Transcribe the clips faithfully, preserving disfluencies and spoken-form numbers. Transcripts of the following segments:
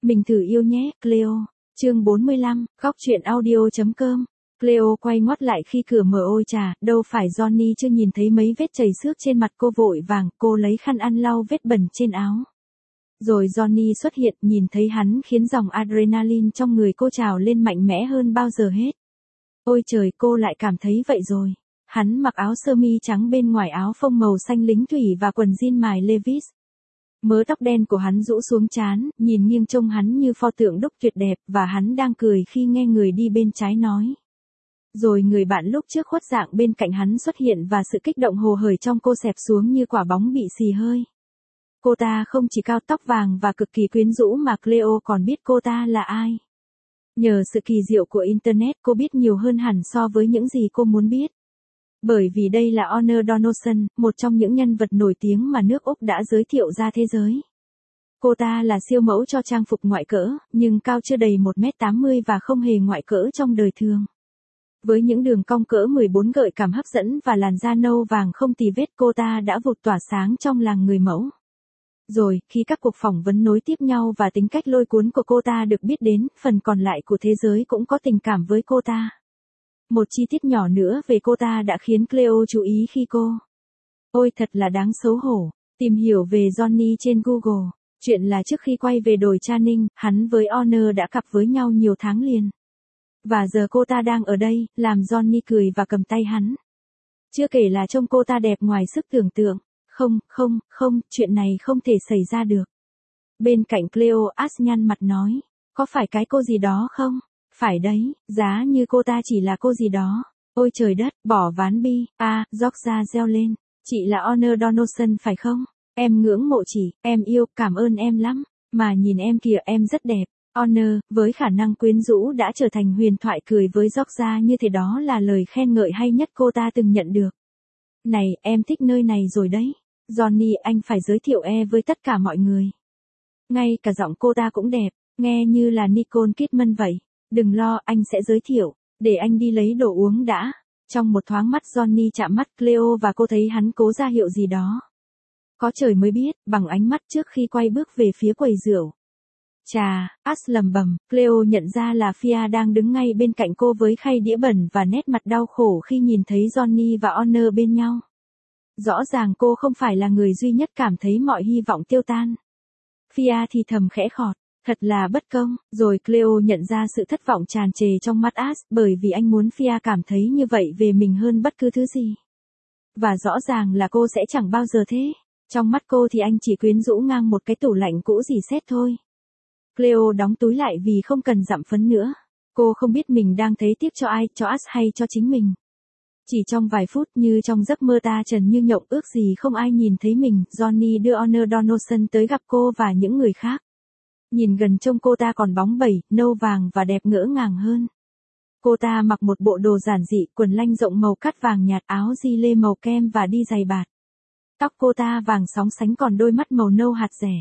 Mình thử yêu nhé, Cleo. Chương bốn mươi lăm, góc truyện audio.com. Cleo quay ngoắt lại khi cửa mở. Ôi chà, đâu phải Johnny chưa nhìn thấy mấy vết chảy xước trên mặt cô. Vội vàng, cô lấy khăn ăn lau vết bẩn trên áo. Rồi Johnny xuất hiện, nhìn thấy hắn khiến dòng adrenaline trong người cô trào lên mạnh mẽ hơn bao giờ hết. Ôi trời, cô lại cảm thấy vậy rồi. Hắn mặc áo sơ mi trắng bên ngoài áo phông màu xanh lính thủy và quần jean mài Levi's. Mớ tóc đen của hắn rũ xuống trán, nhìn nghiêng trông hắn như pho tượng đúc tuyệt đẹp, và hắn đang cười khi nghe người đi bên trái nói. Rồi người bạn lúc trước khuất dạng bên cạnh hắn xuất hiện và sự kích động hồ hởi trong cô xẹp xuống như quả bóng bị xì hơi. Cô ta không chỉ cao tóc vàng và cực kỳ quyến rũ mà Cleo còn biết cô ta là ai. Nhờ sự kỳ diệu của Internet, cô biết nhiều hơn hẳn so với những gì cô muốn biết. Bởi vì đây là Honor Donaldson, một trong những nhân vật nổi tiếng mà nước Úc đã giới thiệu ra thế giới. Cô ta là siêu mẫu cho trang phục ngoại cỡ, nhưng cao chưa đầy một mét tám mươi và không hề ngoại cỡ trong đời thường. Với những đường cong cỡ mười bốn gợi cảm hấp dẫn và làn da nâu vàng không tì vết, cô ta đã vụt tỏa sáng trong làng người mẫu. Rồi, khi các cuộc phỏng vấn nối tiếp nhau và tính cách lôi cuốn của cô ta được biết đến, phần còn lại của thế giới cũng có tình cảm với cô ta. Một chi tiết nhỏ nữa về cô ta đã khiến Cleo chú ý khi cô. Ôi thật là đáng xấu hổ. Tìm hiểu về Johnny trên Google. Chuyện là trước khi quay về đồi Channing, hắn với Honor đã cặp với nhau nhiều tháng liền. Và giờ cô ta đang ở đây, làm Johnny cười và cầm tay hắn. Chưa kể là trông cô ta đẹp ngoài sức tưởng tượng. Không, không, không, chuyện này không thể xảy ra được. Bên cạnh Cleo, Ash nhăn mặt nói. Có phải cái cô gì đó không? Phải đấy, giá như cô ta chỉ là cô gì đó. Ôi trời đất, bỏ ván bi. À, Georgia reo lên. Chị là Honor Donaldson phải không? Em ngưỡng mộ chị, em yêu, cảm ơn em lắm. Mà nhìn em kìa, em rất đẹp. Honor, với khả năng quyến rũ đã trở thành huyền thoại, cười với Georgia như thế. Đó là lời khen ngợi hay nhất cô ta từng nhận được. Này, em thích nơi này rồi đấy. Johnny, anh phải giới thiệu e với tất cả mọi người. Ngay cả giọng cô ta cũng đẹp, nghe như là Nicole Kidman vậy. Đừng lo, anh sẽ giới thiệu. Để anh đi lấy đồ uống đã. Trong một thoáng mắt Johnny chạm mắt Cleo và cô thấy hắn cố ra hiệu gì đó. Có trời mới biết, bằng ánh mắt trước khi quay bước về phía quầy rượu. Chà, Ash lầm bầm, Cleo nhận ra là Fia đang đứng ngay bên cạnh cô với khay đĩa bẩn và nét mặt đau khổ khi nhìn thấy Johnny và Honor bên nhau. Rõ ràng cô không phải là người duy nhất cảm thấy mọi hy vọng tiêu tan. Fia thì thầm khẽ khọt. Thật là bất công. Rồi Cleo nhận ra sự thất vọng tràn trề trong mắt Ash, bởi vì anh muốn Fia cảm thấy như vậy về mình hơn bất cứ thứ gì. Và rõ ràng là cô sẽ chẳng bao giờ thế. Trong mắt cô thì anh chỉ quyến rũ ngang một cái tủ lạnh cũ rỉ sét thôi. Cleo đóng túi lại vì không cần dặm phấn nữa. Cô không biết mình đang thấy tiếc cho ai, cho Ash hay cho chính mình. Chỉ trong vài phút, như trong giấc mơ ta trần như nhộng, ước gì không ai nhìn thấy mình, Johnny đưa Honor Donaldson tới gặp cô và những người khác. Nhìn gần trông cô ta còn bóng bẩy, nâu vàng và đẹp ngỡ ngàng hơn. Cô ta mặc một bộ đồ giản dị, quần lanh rộng màu cát vàng nhạt, áo gi lê màu kem và đi giày bạt. Tóc cô ta vàng sóng sánh, còn đôi mắt màu nâu hạt dẻ.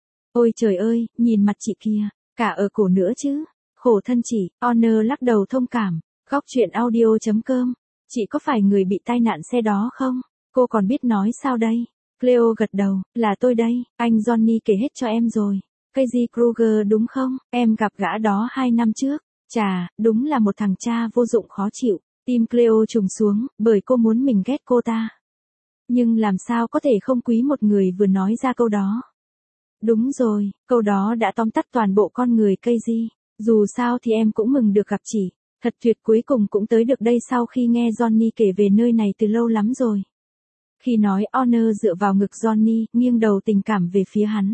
Ôi trời ơi, nhìn mặt chị kia, cả ở cổ nữa chứ. Khổ thân chị. Honor lắc đầu thông cảm. Góc truyện audio.com. Chị có phải người bị tai nạn xe đó không? Cô còn biết nói sao đây? Cleo gật đầu, là tôi đây, anh Johnny kể hết cho em rồi. Casey Kruger đúng không? Em gặp gã đó hai năm trước. Chà, đúng là một thằng cha vô dụng khó chịu. Tim Cleo trùng xuống, bởi cô muốn mình ghét cô ta. Nhưng làm sao có thể không quý một người vừa nói ra câu đó? Đúng rồi, câu đó đã tóm tắt toàn bộ con người Casey. Dù sao thì em cũng mừng được gặp chị. Thật tuyệt, cuối cùng cũng tới được đây sau khi nghe Johnny kể về nơi này từ lâu lắm rồi. Khi nói, Honor dựa vào ngực Johnny, nghiêng đầu tình cảm về phía hắn.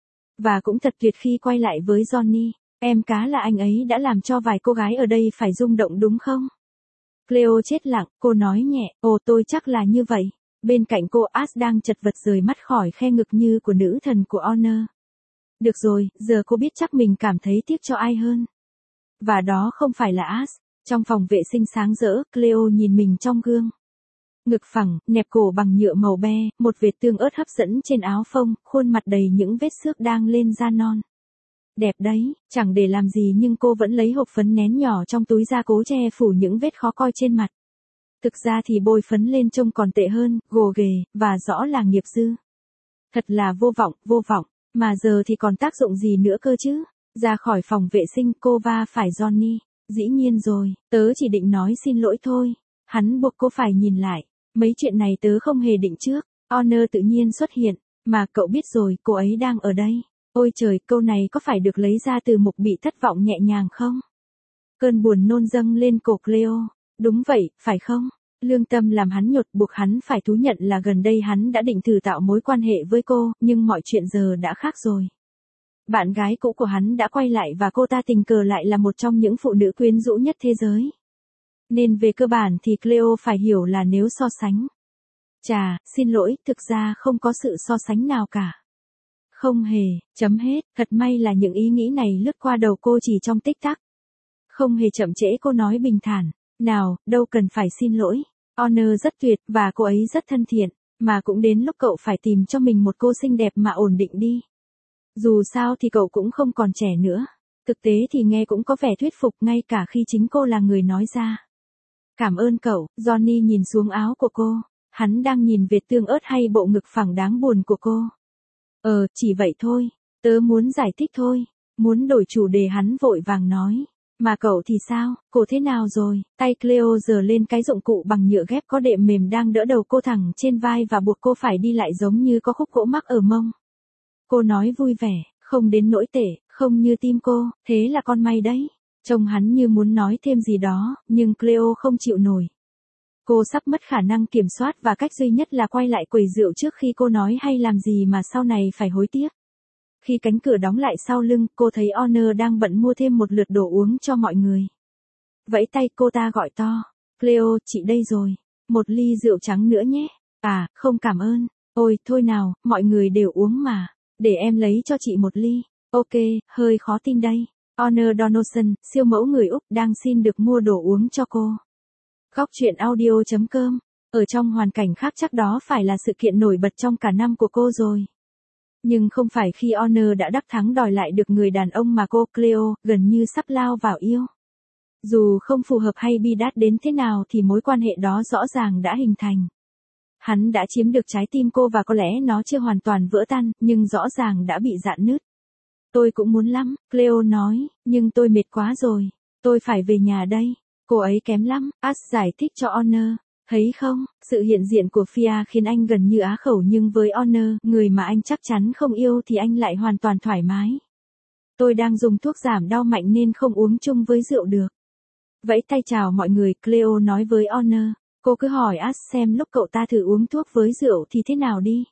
Và cũng thật tuyệt khi quay lại với Johnny. Em cá là anh ấy đã làm cho vài cô gái ở đây phải rung động đúng không? Cleo chết lặng, cô nói nhẹ, ồ tôi chắc là như vậy. Bên cạnh cô, Ash đang chật vật rời mắt khỏi khe ngực như của nữ thần của Honor. Được rồi, giờ cô biết chắc mình cảm thấy tiếc cho ai hơn. Và đó không phải là Ash. Trong phòng vệ sinh sáng rỡ, Cleo nhìn mình trong gương. Ngực phẳng, nẹp cổ bằng nhựa màu be, một vệt tương ớt hấp dẫn trên áo phông, khuôn mặt đầy những vết xước đang lên da non. Đẹp đấy, chẳng để làm gì nhưng cô vẫn lấy hộp phấn nén nhỏ trong túi ra cố che phủ những vết khó coi trên mặt. Thực ra thì bôi phấn lên trông còn tệ hơn, gồ ghề, và rõ là nghiệp dư. Thật là vô vọng, vô vọng, mà giờ thì còn tác dụng gì nữa cơ chứ? Ra khỏi phòng vệ sinh cô va phải Johnny. Dĩ nhiên rồi, tớ chỉ định nói xin lỗi thôi. Hắn buộc cô phải nhìn lại. Mấy chuyện này tớ không hề định trước. Honor tự nhiên xuất hiện. Mà cậu biết rồi, cô ấy đang ở đây. Ôi trời, câu này có phải được lấy ra từ mục bị thất vọng nhẹ nhàng không? Cơn buồn nôn dâng lên cổ Cleo. Đúng vậy, phải không? Lương tâm làm hắn nhột, buộc hắn phải thú nhận là gần đây hắn đã định thử tạo mối quan hệ với cô, nhưng mọi chuyện giờ đã khác rồi. Bạn gái cũ của hắn đã quay lại và cô ta tình cờ lại là một trong những phụ nữ quyến rũ nhất thế giới. Nên về cơ bản thì Cleo phải hiểu là nếu so sánh. Chà, xin lỗi, thực ra không có sự so sánh nào cả. Không hề, chấm hết, thật may là những ý nghĩ này lướt qua đầu cô chỉ trong tích tắc. Không hề chậm trễ cô nói bình thản, nào, đâu cần phải xin lỗi. Honor rất tuyệt và cô ấy rất thân thiện, mà cũng đến lúc cậu phải tìm cho mình một cô xinh đẹp mà ổn định đi. Dù sao thì cậu cũng không còn trẻ nữa. Thực tế thì nghe cũng có vẻ thuyết phục ngay cả khi chính cô là người nói ra. Cảm ơn cậu, Johnny nhìn xuống áo của cô. Hắn đang nhìn vệt tương ớt hay bộ ngực phẳng đáng buồn của cô. Ờ, chỉ vậy thôi. Tớ muốn giải thích thôi. Muốn đổi chủ đề hắn vội vàng nói. Mà cậu thì sao, cổ thế nào rồi? Tay Cleo giơ lên cái dụng cụ bằng nhựa ghép có đệm mềm đang đỡ đầu cô thẳng trên vai và buộc cô phải đi lại giống như có khúc gỗ mắc ở mông. Cô nói vui vẻ, không đến nỗi tệ, không như tim cô, thế là con may đấy. Trông hắn như muốn nói thêm gì đó, nhưng Cleo không chịu nổi. Cô sắp mất khả năng kiểm soát và cách duy nhất là quay lại quầy rượu trước khi cô nói hay làm gì mà sau này phải hối tiếc. Khi cánh cửa đóng lại sau lưng, cô thấy Honor đang bận mua thêm một lượt đồ uống cho mọi người. Vẫy tay cô ta gọi to. Cleo, chị đây rồi. Một ly rượu trắng nữa nhé. À, không cảm ơn. Ôi, thôi nào, mọi người đều uống mà. Để em lấy cho chị một ly. Ok, hơi khó tin đây. Honor Donaldson, siêu mẫu người Úc đang xin được mua đồ uống cho cô. Góc truyện audio chấm com. Ở trong hoàn cảnh khác chắc đó phải là sự kiện nổi bật trong cả năm của cô rồi. Nhưng không phải khi Honor đã đắc thắng đòi lại được người đàn ông mà cô, Cleo, gần như sắp lao vào yêu. Dù không phù hợp hay bi đát đến thế nào thì mối quan hệ đó rõ ràng đã hình thành. Hắn đã chiếm được trái tim cô và có lẽ nó chưa hoàn toàn vỡ tan, nhưng rõ ràng đã bị rạn nứt. Tôi cũng muốn lắm, Cleo nói, nhưng tôi mệt quá rồi. Tôi phải về nhà đây. Cô ấy kém lắm, Ash giải thích cho Honor. Thấy không, sự hiện diện của Fia khiến anh gần như á khẩu nhưng với Honor, người mà anh chắc chắn không yêu thì anh lại hoàn toàn thoải mái. Tôi đang dùng thuốc giảm đau mạnh nên không uống chung với rượu được. Vẫy tay chào mọi người, Cleo nói với Honor. Cô cứ hỏi Ash xem lúc cậu ta thử uống thuốc với rượu thì thế nào đi.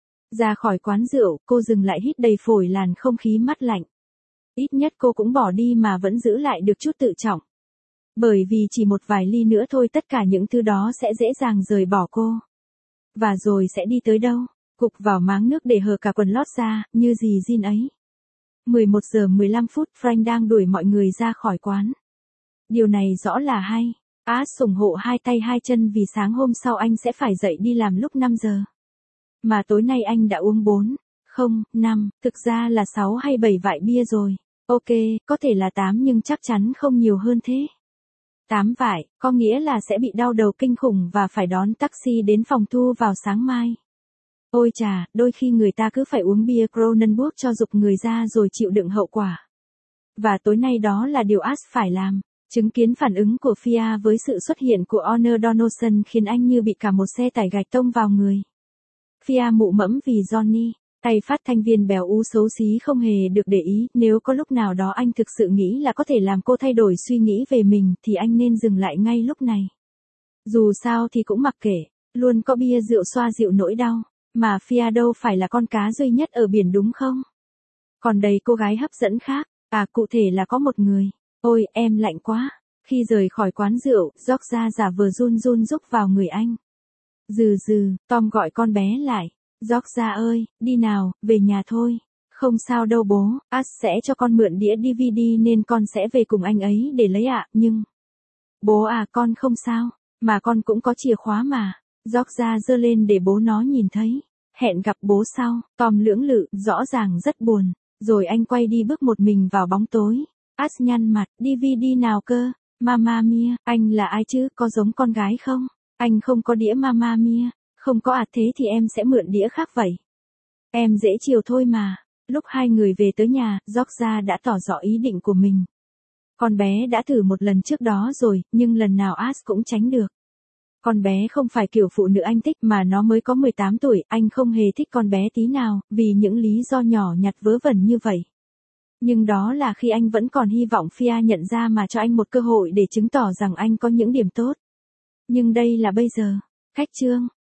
Ra khỏi quán rượu, cô dừng lại hít đầy phổi làn không khí mát lạnh. Ít nhất cô cũng bỏ đi mà vẫn giữ lại được chút tự trọng. Bởi vì chỉ một vài ly nữa thôi tất cả những thứ đó sẽ dễ dàng rời bỏ cô. Và rồi sẽ đi tới đâu? Cục vào máng nước để hở cả quần lót ra, như gì Jin ấy. mười một giờ mười lăm phút, Frank đang đuổi mọi người ra khỏi quán. Điều này rõ là hay. Ash ủng hộ hai tay hai chân vì sáng hôm sau anh sẽ phải dậy đi làm lúc năm giờ. Mà tối nay anh đã uống bốn, không, năm, thực ra là sáu hay bảy vại bia rồi. Ok, có thể là tám nhưng chắc chắn không nhiều hơn thế. tám vại, có nghĩa là sẽ bị đau đầu kinh khủng và phải đón taxi đến phòng thu vào sáng mai. Ôi chà, đôi khi người ta cứ phải uống bia Kronenbourg cho dục người ra rồi chịu đựng hậu quả. Và tối nay đó là điều Ash phải làm. Chứng kiến phản ứng của Fia với sự xuất hiện của Honor Donaldson khiến anh như bị cả một xe tải gạch tông vào người. Fia mụ mẫm vì Johnny, tay phát thanh viên béo ú xấu xí không hề được để ý, nếu có lúc nào đó anh thực sự nghĩ là có thể làm cô thay đổi suy nghĩ về mình thì anh nên dừng lại ngay lúc này. Dù sao thì cũng mặc kệ, luôn có bia rượu xoa dịu nỗi đau, mà Fia đâu phải là con cá duy nhất ở biển đúng không? Còn đầy cô gái hấp dẫn khác, à cụ thể là có một người. Ôi, em lạnh quá. Khi rời khỏi quán rượu, Georgia giả vờ run run rúc vào người anh. Dừ dừ, Tom gọi con bé lại. Georgia ơi, đi nào, về nhà thôi. Không sao đâu bố, Ash sẽ cho con mượn đĩa đê vê đê nên con sẽ về cùng anh ấy để lấy ạ, nhưng... Bố à con không sao, mà con cũng có chìa khóa mà. Georgia giơ lên để bố nó nhìn thấy. Hẹn gặp bố sau, Tom lưỡng lự, rõ ràng rất buồn. Rồi anh quay đi bước một mình vào bóng tối. Ash nhăn mặt, đê vê đê nào cơ? Mamma Mia, anh là ai chứ, có giống con gái không? Anh không có đĩa Mamma Mia. Không có à, thế thì em sẽ mượn đĩa khác vậy. Em dễ chiều thôi mà. Lúc hai người về tới nhà, Georgia đã tỏ rõ ý định của mình. Con bé đã thử một lần trước đó rồi, nhưng lần nào Ash cũng tránh được. Con bé không phải kiểu phụ nữ anh thích mà nó mới có mười tám tuổi, anh không hề thích con bé tí nào, vì những lý do nhỏ nhặt vớ vẩn như vậy. Nhưng đó là khi anh vẫn còn hy vọng Fia nhận ra mà cho anh một cơ hội để chứng tỏ rằng anh có những điểm tốt. Nhưng đây là bây giờ. Khách chương.